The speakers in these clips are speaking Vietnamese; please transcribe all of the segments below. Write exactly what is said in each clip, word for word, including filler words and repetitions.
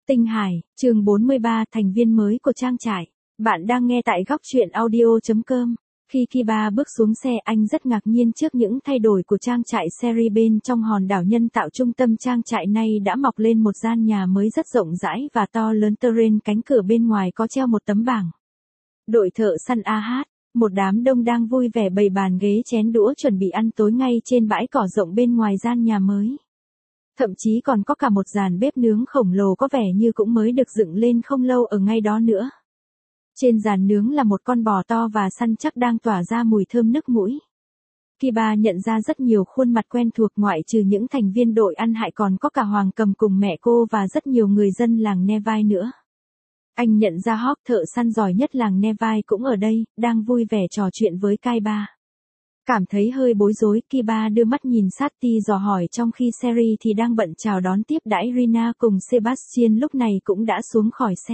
Tinh Hải, chương bốn mươi ba, thành viên mới của trang trại. Bạn đang nghe tại góc truyện audio chấm com. Khi Kiba bước xuống xe, anh rất ngạc nhiên trước những thay đổi của trang trại Seri. Bên trong hòn đảo nhân tạo trung tâm trang trại này đã mọc lên một gian nhà mới rất rộng rãi và to lớn. Terrain, cánh cửa bên ngoài có treo một tấm bảng. Đội thợ săn a hát, một đám đông đang vui vẻ bày bàn ghế chén đũa chuẩn bị ăn tối ngay trên bãi cỏ rộng bên ngoài gian nhà mới. Thậm chí còn có cả một dàn bếp nướng khổng lồ có vẻ như cũng mới được dựng lên không lâu ở ngay đó nữa. Trên dàn nướng là một con bò to và săn chắc đang tỏa ra mùi thơm nức mũi. Kiba nhận ra rất nhiều khuôn mặt quen thuộc, ngoại trừ những thành viên đội ăn hại còn có cả Hoàng Cầm cùng mẹ cô và rất nhiều người dân làng Nevai nữa. Anh nhận ra Hawk, thợ săn giỏi nhất làng Nevai cũng ở đây, đang vui vẻ trò chuyện với Kiba. Cảm thấy hơi bối rối, Kiba đưa mắt nhìn Sati dò hỏi, trong khi Seri thì đang bận chào đón tiếp đãi. Rina cùng Sebastian lúc này cũng đã xuống khỏi xe.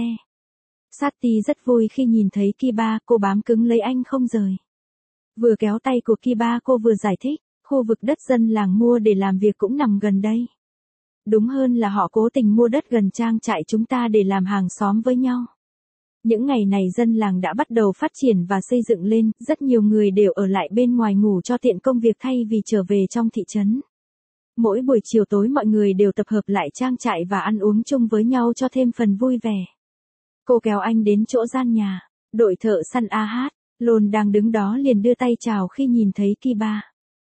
Sati rất vui khi nhìn thấy Kiba, cô bám cứng lấy anh không rời. Vừa kéo tay của Kiba cô vừa giải thích, khu vực đất dân làng mua để làm việc cũng nằm gần đây. Đúng hơn là họ cố tình mua đất gần trang trại chúng ta để làm hàng xóm với nhau. Những ngày này dân làng đã bắt đầu phát triển và xây dựng lên, rất nhiều người đều ở lại bên ngoài ngủ cho tiện công việc thay vì trở về trong thị trấn. Mỗi buổi chiều tối mọi người đều tập hợp lại trang trại và ăn uống chung với nhau cho thêm phần vui vẻ. Cô kéo anh đến chỗ gian nhà, đội thợ săn a hát, Lôn đang đứng đó liền đưa tay chào khi nhìn thấy Kiba.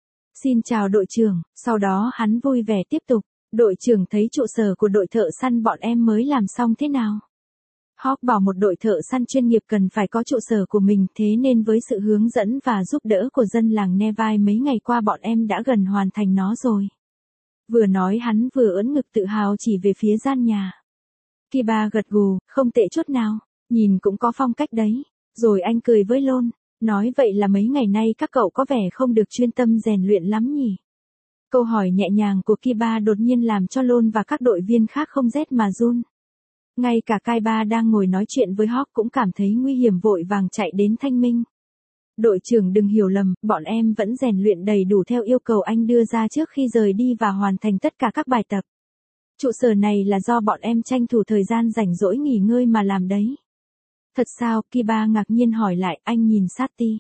Xin chào đội trưởng, sau đó hắn vui vẻ tiếp tục, đội trưởng thấy trụ sở của đội thợ săn bọn em mới làm xong thế nào? Hawk bảo một đội thợ săn chuyên nghiệp cần phải có trụ sở của mình, thế nên với sự hướng dẫn và giúp đỡ của dân làng Nevai mấy ngày qua bọn em đã gần hoàn thành nó rồi. Vừa nói hắn vừa ưỡn ngực tự hào chỉ về phía gian nhà. Kiba gật gù, không tệ chút nào, nhìn cũng có phong cách đấy. Rồi anh cười với Lôn, nói vậy là mấy ngày nay các cậu có vẻ không được chuyên tâm rèn luyện lắm nhỉ? Câu hỏi nhẹ nhàng của Kiba đột nhiên làm cho Lôn và các đội viên khác không rét mà run. Ngay cả Kiba đang ngồi nói chuyện với Hawk cũng cảm thấy nguy hiểm, vội vàng chạy đến thanh minh. Đội trưởng đừng hiểu lầm, bọn em vẫn rèn luyện đầy đủ theo yêu cầu anh đưa ra trước khi rời đi và hoàn thành tất cả các bài tập. Trụ sở này là do bọn em tranh thủ thời gian rảnh rỗi nghỉ ngơi mà làm đấy. Thật sao? Kiba ngạc nhiên hỏi lại, anh nhìn Sati.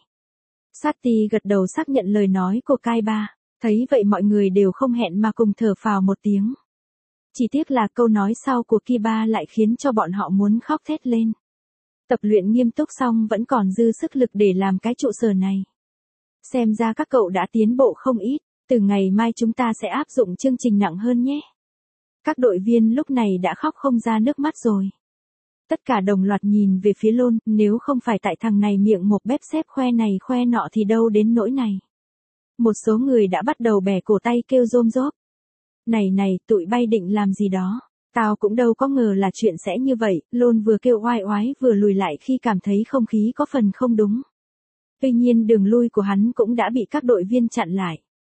Sati gật đầu xác nhận lời nói của Kiba, thấy vậy mọi người đều không hẹn mà cùng thở phào một tiếng. Chỉ tiếc là câu nói sau của Kiba lại khiến cho bọn họ muốn khóc thét lên. Tập luyện nghiêm túc xong vẫn còn dư sức lực để làm cái trụ sở này. Xem ra các cậu đã tiến bộ không ít, từ ngày mai chúng ta sẽ áp dụng chương trình nặng hơn nhé. Các đội viên lúc này đã khóc không ra nước mắt rồi. Tất cả đồng loạt nhìn về phía Lôn, nếu không phải tại thằng này miệng một bếp xếp khoe này khoe nọ thì đâu đến nỗi này. Một số người đã bắt đầu bẻ cổ tay kêu rôm rốp. Này này, tụi bay định làm gì đó? Tao cũng đâu có ngờ là chuyện sẽ như vậy. Lôn vừa kêu oai oái vừa lùi lại khi cảm thấy không khí có phần không đúng. Tuy nhiên đường lui của hắn cũng đã bị các đội viên chặn lại.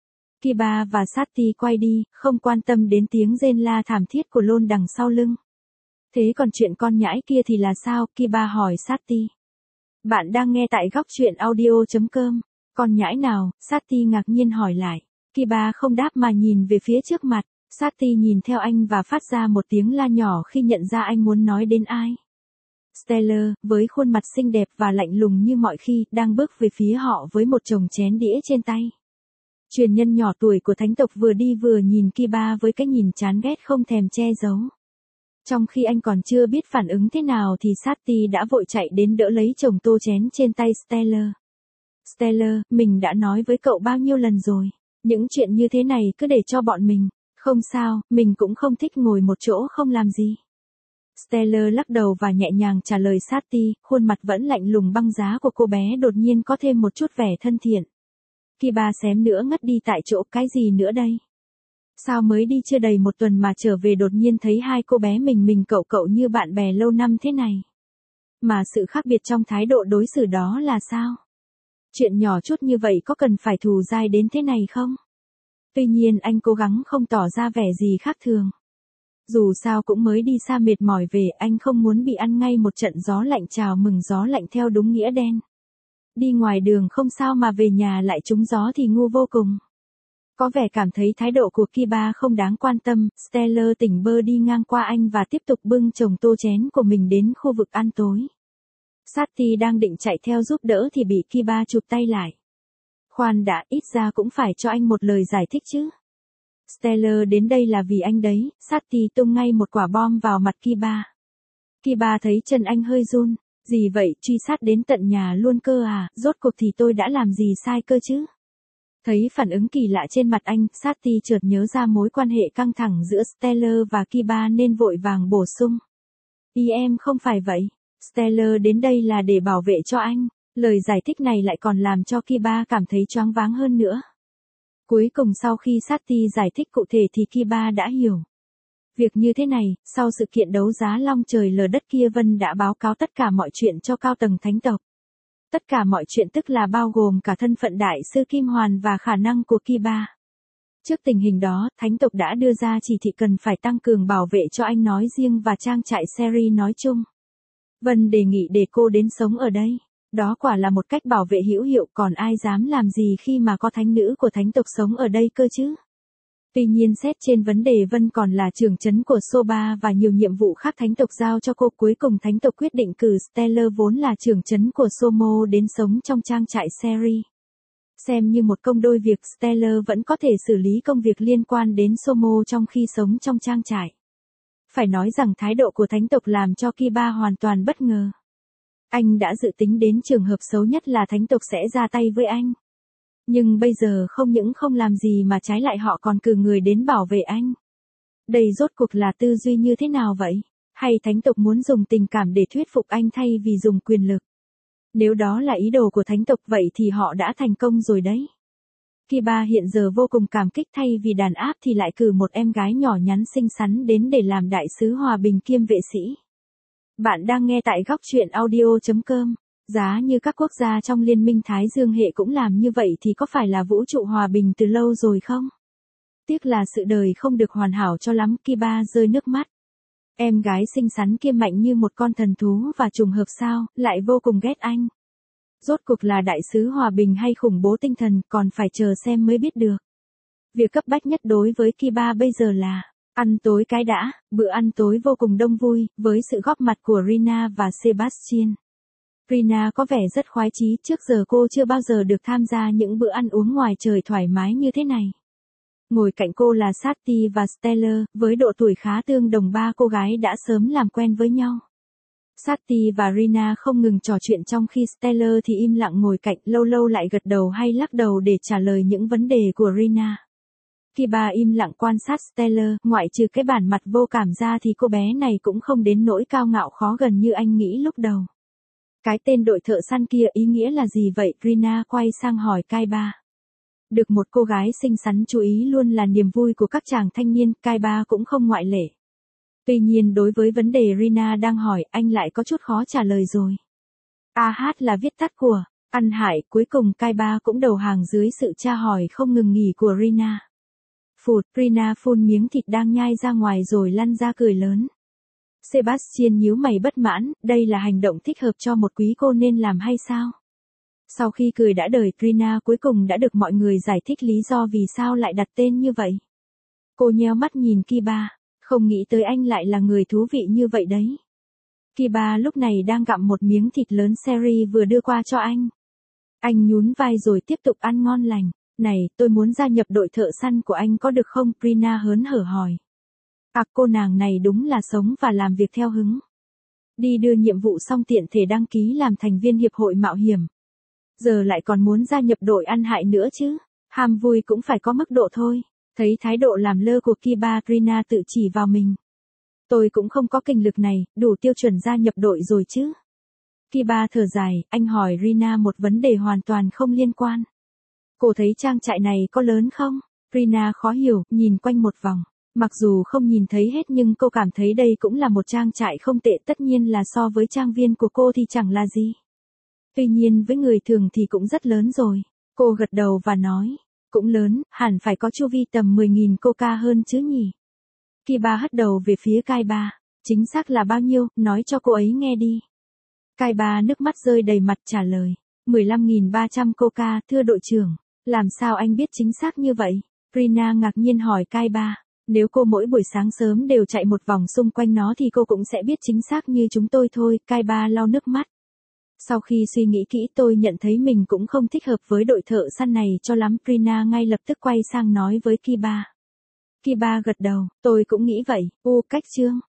Kiba và Sati quay đi, không quan tâm đến tiếng rên la thảm thiết của Lôn đằng sau lưng. Thế còn chuyện con nhãi kia thì là sao? Kiba hỏi Sati. Bạn đang nghe tại góc truyện audio chấm com. Con nhãi nào? Sati ngạc nhiên hỏi lại. Kiba không đáp mà nhìn về phía trước mặt. Sati nhìn theo anh và phát ra một tiếng la nhỏ khi nhận ra anh muốn nói đến ai. Stellar, với khuôn mặt xinh đẹp và lạnh lùng như mọi khi, đang bước về phía họ với một chồng chén đĩa trên tay. Truyền nhân nhỏ tuổi của thánh tộc vừa đi vừa nhìn Kiba với cái nhìn chán ghét không thèm che giấu. Trong khi anh còn chưa biết phản ứng thế nào thì Sati đã vội chạy đến đỡ lấy chồng tô chén trên tay Stellar. Stellar, mình đã nói với cậu bao nhiêu lần rồi, những chuyện như thế này cứ để cho bọn mình. Không sao, mình cũng không thích ngồi một chỗ không làm gì. Stellar lắc đầu và nhẹ nhàng trả lời Sati, khuôn mặt vẫn lạnh lùng băng giá của cô bé đột nhiên có thêm một chút vẻ thân thiện. Kiba xém nữa ngất đi tại chỗ, cái gì nữa đây? Sao mới đi chưa đầy một tuần mà trở về đột nhiên thấy hai cô bé mình mình cậu cậu như bạn bè lâu năm thế này? Mà sự khác biệt trong thái độ đối xử đó là sao? Chuyện nhỏ chút như vậy có cần phải thù dai đến thế này không? Tuy nhiên anh cố gắng không tỏ ra vẻ gì khác thường. Dù sao cũng mới đi xa mệt mỏi về, anh không muốn bị ăn ngay một trận gió lạnh chào mừng gió lạnh theo đúng nghĩa đen. Đi ngoài đường không sao mà về nhà lại trúng gió thì ngu vô cùng. Có vẻ cảm thấy thái độ của Kiba không đáng quan tâm, Stellar tỉnh bơ đi ngang qua anh và tiếp tục bưng chồng tô chén của mình đến khu vực ăn tối. Saty đang định chạy theo giúp đỡ thì bị Kiba chụp tay lại. Khoan đã, ít ra cũng phải cho anh một lời giải thích chứ. Stellar đến đây là vì anh đấy, Saty tung ngay một quả bom vào mặt Kiba. Kiba thấy chân anh hơi run, gì vậy, truy sát đến tận nhà luôn cơ à, rốt cuộc thì tôi đã làm gì sai cơ chứ? Thấy phản ứng kỳ lạ trên mặt anh, Saty chợt nhớ ra mối quan hệ căng thẳng giữa Stellar và Kiba nên vội vàng bổ sung. Ý em không phải vậy, Stellar đến đây là để bảo vệ cho anh. Lời giải thích này lại còn làm cho Kiba cảm thấy choáng váng hơn nữa. Cuối cùng sau khi Saty giải thích cụ thể thì Kiba đã hiểu. Việc như thế này, sau sự kiện đấu giá long trời lở đất kia Vân đã báo cáo tất cả mọi chuyện cho cao tầng thánh tộc. Tất cả mọi chuyện tức là bao gồm cả thân phận đại sư Kim Hoàn và khả năng của Kiba. Trước tình hình đó, thánh tộc đã đưa ra chỉ thị cần phải tăng cường bảo vệ cho anh nói riêng và trang trại Seri nói chung. Vân đề nghị để cô đến sống ở đây. Đó quả là một cách bảo vệ hữu hiệu, còn ai dám làm gì khi mà có thánh nữ của thánh tộc sống ở đây cơ chứ. Tuy nhiên xét trên vấn đề Vân còn là trưởng trấn của Soba và nhiều nhiệm vụ khác thánh tộc giao cho cô, cuối cùng thánh tộc quyết định cử Stellar vốn là trưởng trấn của Somo đến sống trong trang trại Seri. Xem như một công đôi việc, Stellar vẫn có thể xử lý công việc liên quan đến Somo trong khi sống trong trang trại. Phải nói rằng thái độ của thánh tộc làm cho Kiba hoàn toàn bất ngờ. Anh đã dự tính đến trường hợp xấu nhất là thánh tộc sẽ ra tay với anh. Nhưng bây giờ không những không làm gì mà trái lại họ còn cử người đến bảo vệ anh. Đây rốt cuộc là tư duy như thế nào vậy? Hay thánh tộc muốn dùng tình cảm để thuyết phục anh thay vì dùng quyền lực? Nếu đó là ý đồ của thánh tộc vậy thì họ đã thành công rồi đấy. Kiba hiện giờ vô cùng cảm kích, thay vì đàn áp thì lại cử một em gái nhỏ nhắn xinh xắn đến để làm đại sứ hòa bình kiêm vệ sĩ. Bạn đang nghe tại góc truyện audio chấm com. Giá như các quốc gia trong Liên minh Thái Dương hệ cũng làm như vậy thì có phải là vũ trụ hòa bình từ lâu rồi không? Tiếc là sự đời không được hoàn hảo cho lắm, Kiba rơi nước mắt. Em gái xinh xắn kia mạnh như một con thần thú và trùng hợp sao, lại vô cùng ghét anh. Rốt cuộc là đại sứ hòa bình hay khủng bố tinh thần còn phải chờ xem mới biết được. Việc cấp bách nhất đối với Kiba bây giờ là ăn tối cái đã. Bữa ăn tối vô cùng đông vui, với sự góp mặt của Rina và Sebastian. Rina có vẻ rất khoái chí, trước giờ cô chưa bao giờ được tham gia những bữa ăn uống ngoài trời thoải mái như thế này. Ngồi cạnh cô là Saty và Stellar, với độ tuổi khá tương đồng, ba cô gái đã sớm làm quen với nhau. Saty và Rina không ngừng trò chuyện trong khi Stellar thì im lặng ngồi cạnh, lâu lâu lại gật đầu hay lắc đầu để trả lời những vấn đề của Rina. Kiba im lặng quan sát Stellar, ngoại trừ cái bản mặt vô cảm ra thì cô bé này cũng không đến nỗi cao ngạo khó gần như anh nghĩ lúc đầu. Cái tên đội thợ săn kia ý nghĩa là gì vậy? Rina quay sang hỏi Kiba. Được một cô gái xinh xắn chú ý luôn là niềm vui của các chàng thanh niên, Kiba cũng không ngoại lệ. Tuy nhiên đối với vấn đề Rina đang hỏi, anh lại có chút khó trả lời rồi. a hát là viết tắt của ăn hại, cuối cùng Kiba cũng đầu hàng dưới sự tra hỏi không ngừng nghỉ của Rina. Phụt, Rina phun miếng thịt đang nhai ra ngoài rồi lăn ra cười lớn. Sebastian nhíu mày bất mãn, đây là hành động thích hợp cho một quý cô nên làm hay sao? Sau khi cười đã đời, Rina cuối cùng đã được mọi người giải thích lý do vì sao lại đặt tên như vậy. Cô nheo mắt nhìn Kiba, không nghĩ tới anh lại là người thú vị như vậy đấy. Kiba lúc này đang gặm một miếng thịt lớn Seri vừa đưa qua cho anh. Anh nhún vai rồi tiếp tục ăn ngon lành. Này, tôi muốn gia nhập đội thợ săn của anh có được không? Rina hớn hở hỏi. À, cô nàng này đúng là sống và làm việc theo hứng. Đi đưa nhiệm vụ xong tiện thể đăng ký làm thành viên hiệp hội mạo hiểm. Giờ lại còn muốn gia nhập đội ăn hại nữa chứ. Ham vui cũng phải có mức độ thôi. Thấy thái độ làm lơ của Kiba, Rina tự chỉ vào mình. Tôi cũng không có kinh lực này, đủ tiêu chuẩn gia nhập đội rồi chứ. Kiba thở dài, anh hỏi Rina một vấn đề hoàn toàn không liên quan. Cô thấy trang trại này có lớn không? Rina khó hiểu, nhìn quanh một vòng. Mặc dù không nhìn thấy hết nhưng cô cảm thấy đây cũng là một trang trại không tệ, tất nhiên là so với trang viên của cô thì chẳng là gì. Tuy nhiên với người thường thì cũng rất lớn rồi. Cô gật đầu và nói, cũng lớn, hẳn phải có chu vi tầm mười nghìn coca hơn chứ nhỉ. Kiba hất đầu về phía Kiba, chính xác là bao nhiêu, nói cho cô ấy nghe đi. Kiba nước mắt rơi đầy mặt trả lời, mười lăm nghìn ba trăm coca, thưa đội trưởng. Làm sao anh biết chính xác như vậy? Rina ngạc nhiên hỏi Kaiba, nếu cô mỗi buổi sáng sớm đều chạy một vòng xung quanh nó thì cô cũng sẽ biết chính xác như chúng tôi thôi, Kaiba lau nước mắt. Sau khi suy nghĩ kỹ tôi nhận thấy mình cũng không thích hợp với đội thợ săn này cho lắm, Rina ngay lập tức quay sang nói với Kiba. Kiba gật đầu, tôi cũng nghĩ vậy, u cách chương.